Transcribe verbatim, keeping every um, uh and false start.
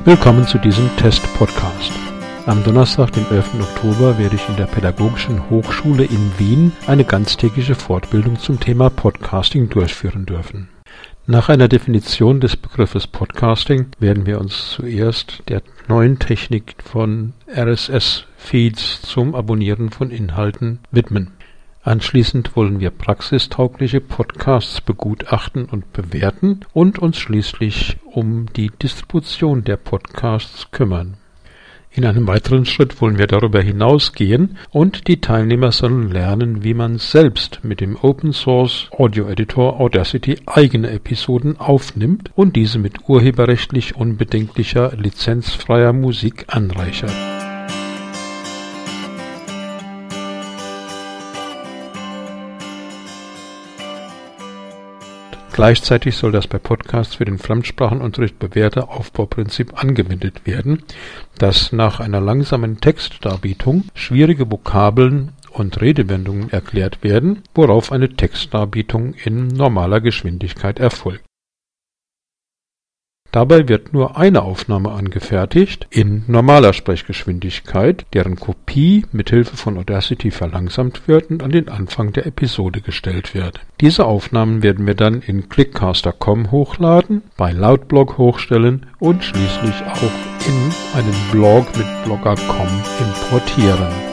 Willkommen zu diesem Test-Podcast. Am Donnerstag, dem elften Oktober, werde ich in der Pädagogischen Hochschule in Wien eine ganztägige Fortbildung zum Thema Podcasting durchführen dürfen. Nach einer Definition des Begriffes Podcasting werden wir uns zuerst der neuen Technik von R S S-Feeds zum Abonnieren von Inhalten widmen. Anschließend wollen wir praxistaugliche Podcasts begutachten und bewerten und uns schließlich um die Distribution der Podcasts kümmern. In einem weiteren Schritt wollen wir darüber hinausgehen und die Teilnehmer sollen lernen, wie man selbst mit dem Open Source Audio Editor Audacity eigene Episoden aufnimmt und diese mit urheberrechtlich unbedenklicher, lizenzfreier Musik anreichert. Gleichzeitig soll das bei Podcasts für den Fremdsprachenunterricht bewährte Aufbauprinzip angewendet werden, dass nach einer langsamen Textdarbietung schwierige Vokabeln und Redewendungen erklärt werden, worauf eine Textdarbietung in normaler Geschwindigkeit erfolgt. Dabei wird nur eine Aufnahme angefertigt, in normaler Sprechgeschwindigkeit, deren Kopie mithilfe von Audacity verlangsamt wird und an den Anfang der Episode gestellt wird. Diese Aufnahmen werden wir dann in Clickcaster Punkt com hochladen, bei Loudblog hochstellen und schließlich auch in einen Blog mit Blogger Punkt com importieren.